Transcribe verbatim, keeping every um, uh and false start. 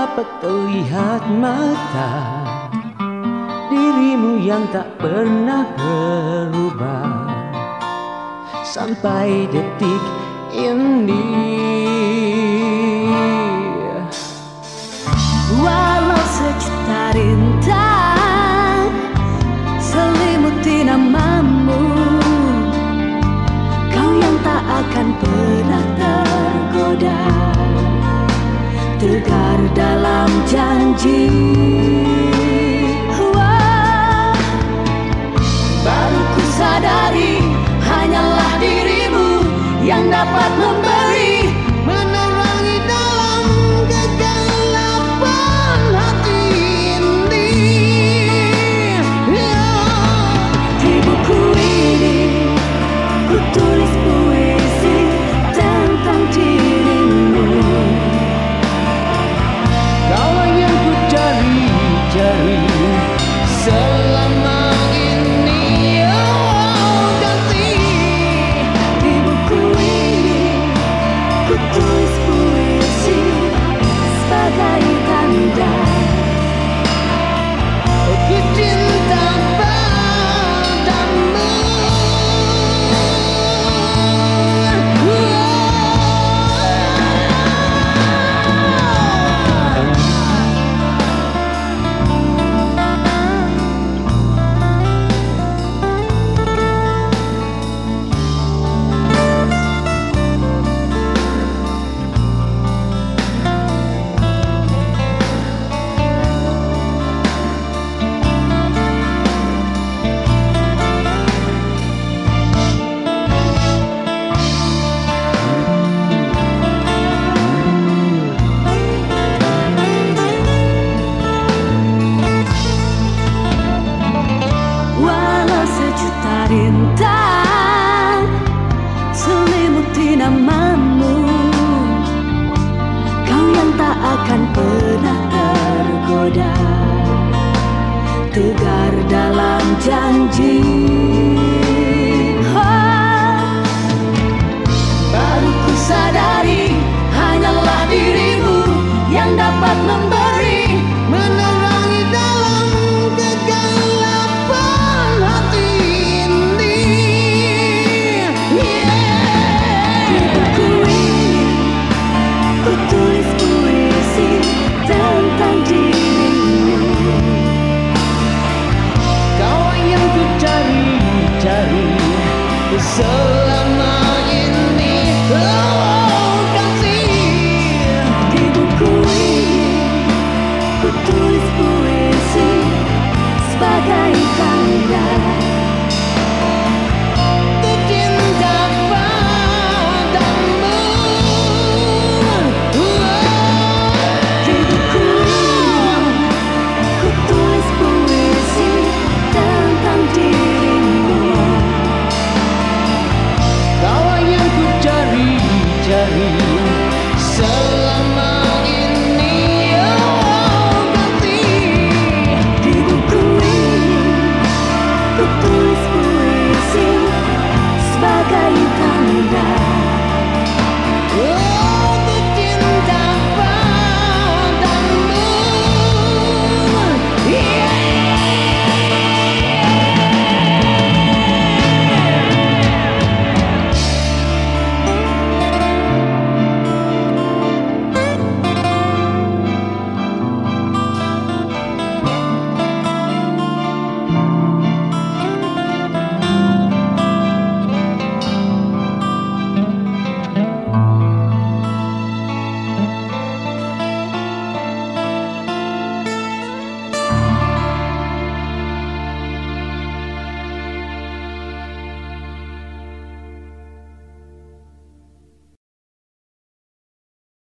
dapat terlihat mata, dirimu yang tak pernah berubah sampai detik ini. Walau sejuta rintang selimuti namamu, kau yang tak akan pernah tergoda, tegar dalam janji. Wah, baru ku sadari hanyalah dirimu yang dapat memberi, menerangi dalam kegelapan hati ini. Di buku ini ku tulis puisi tentang dirimu. Kau yang ku cari-cari selama ini, oh ganti. Di buku ini ku tulis puisi sebagai tanda Ku cinta padamu. rintang selimuti namamu, kau yang tak akan pernah tergoda, tegar dalam janji. Oh, baru ku sadari hanyalah dirimu yang dapat memberi, menerangi dalam kegelapan hati ini. Yeah. Di buku ini ku tulis puisi tentang dirimu. Kau yang ku cari-cari.